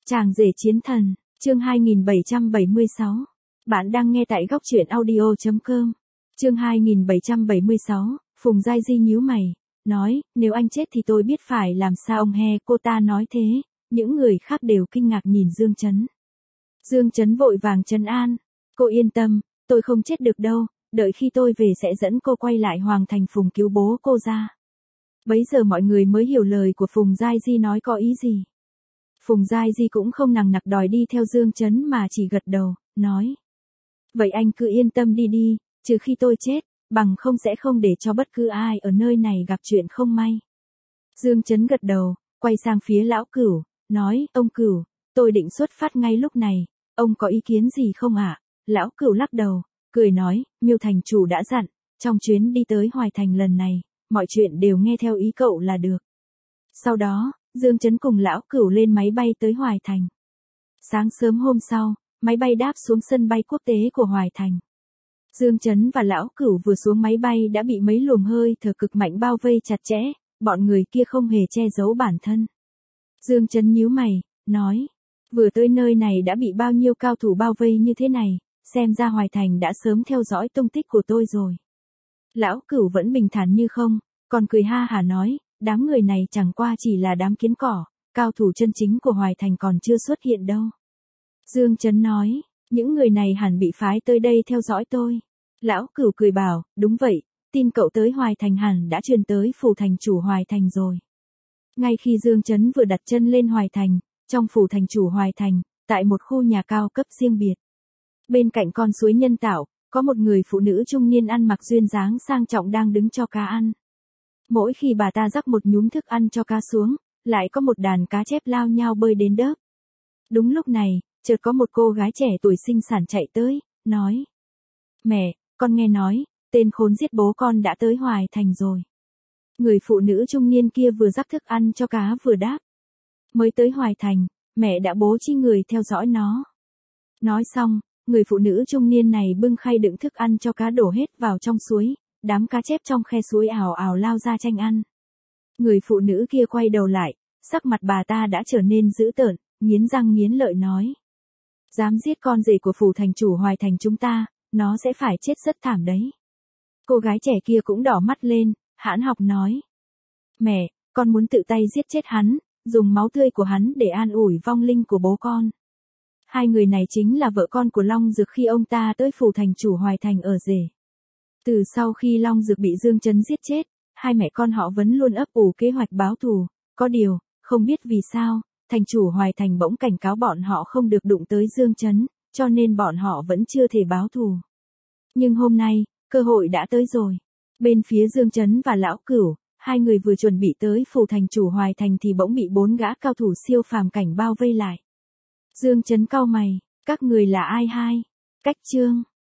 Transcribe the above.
Chàng rể chiến thần, chương 2776. Bạn đang nghe tại góc truyện audio.com. Chương 2776, Phùng Giai Di nhíu mày, nói, nếu anh chết thì tôi biết phải làm sao ông he. Cô ta nói thế, những người khác đều kinh ngạc nhìn Dương Chấn. Dương Chấn vội vàng trấn an, cô yên tâm, tôi không chết được đâu, đợi khi tôi về sẽ dẫn cô quay lại Hoàng Thành Phùng cứu bố cô ra. Bấy giờ mọi người mới hiểu lời của Phùng Giai Di nói có ý gì. Phùng Giai Di cũng không nằng nặc đòi đi theo Dương Chấn mà chỉ gật đầu, nói. Vậy anh cứ yên tâm đi đi, trừ khi tôi chết, bằng không sẽ không để cho bất cứ ai ở nơi này gặp chuyện không may. Dương Chấn gật đầu, quay sang phía lão Cửu, nói, ông Cửu, tôi định xuất phát ngay lúc này, ông có ý kiến gì không ạ? Lão Cửu lắc đầu, cười nói, Miêu thành chủ đã dặn, trong chuyến đi tới Hoài Thành lần này, mọi chuyện đều nghe theo ý cậu là được. Sau đó, Dương Chấn cùng lão Cửu lên máy bay tới Hoài Thành. Sáng sớm hôm sau, máy bay đáp xuống sân bay quốc tế của Hoài Thành. Dương Chấn và lão Cửu vừa xuống máy bay đã bị mấy luồng hơi thở cực mạnh bao vây chặt chẽ, bọn người kia không hề che giấu bản thân. Dương Chấn nhíu mày, nói, vừa tới nơi này đã bị bao nhiêu cao thủ bao vây như thế này, xem ra Hoài Thành đã sớm theo dõi tung tích của tôi rồi. Lão Cửu vẫn bình thản như không, còn cười ha hả nói, đám người này chẳng qua chỉ là đám kiến cỏ, cao thủ chân chính của Hoài Thành còn chưa xuất hiện đâu. Dương Chấn nói, những người này hẳn bị phái tới đây theo dõi tôi. Lão Cửu cười bảo, đúng vậy, tin cậu tới Hoài Thành hẳn đã truyền tới phủ thành chủ Hoài Thành rồi. Ngay khi Dương Chấn vừa đặt chân lên Hoài Thành, trong phủ thành chủ Hoài Thành, tại một khu nhà cao cấp riêng biệt. Bên cạnh con suối nhân tạo, có một người phụ nữ trung niên ăn mặc duyên dáng sang trọng đang đứng cho cá ăn. Mỗi khi bà ta rắc một nhúm thức ăn cho cá xuống, lại có một đàn cá chép lao nhao bơi đến đớp. Đúng lúc này, chợt có một cô gái trẻ tuổi xinh xắn chạy tới, nói. Mẹ, con nghe nói, tên khốn giết bố con đã tới Hoài Thành rồi. Người phụ nữ trung niên kia vừa rắc thức ăn cho cá vừa đáp. Mới tới Hoài Thành, mẹ đã bố trí người theo dõi nó. Nói xong, người phụ nữ trung niên này bưng khay đựng thức ăn cho cá đổ hết vào trong suối, đám cá chép trong khe suối ào ào lao ra tranh ăn. Người phụ nữ kia quay đầu lại, sắc mặt bà ta đã trở nên dữ tợn, nghiến răng nghiến lợi nói. Dám giết con rể của phủ thành chủ Hoài Thành chúng ta, nó sẽ phải chết rất thảm đấy. Cô gái trẻ kia cũng đỏ mắt lên, hãn học nói. Mẹ, con muốn tự tay giết chết hắn, dùng máu tươi của hắn để an ủi vong linh của bố con. Hai người này chính là vợ con của Long Dược khi ông ta tới phủ thành chủ Hoài Thành ở rể. Từ sau khi Long Dược bị Dương Chấn giết chết, hai mẹ con họ vẫn luôn ấp ủ kế hoạch báo thù, có điều, không biết vì sao, thành chủ Hoài Thành bỗng cảnh cáo bọn họ không được đụng tới Dương Chấn, cho nên bọn họ vẫn chưa thể báo thù. Nhưng hôm nay, cơ hội đã tới rồi. Bên phía Dương Chấn và lão Cửu, hai người vừa chuẩn bị tới phủ thành chủ Hoài Thành thì bỗng bị bốn gã cao thủ siêu phàm cảnh bao vây lại. Dương Chấn cau mày, các người là ai hai? Cách chương.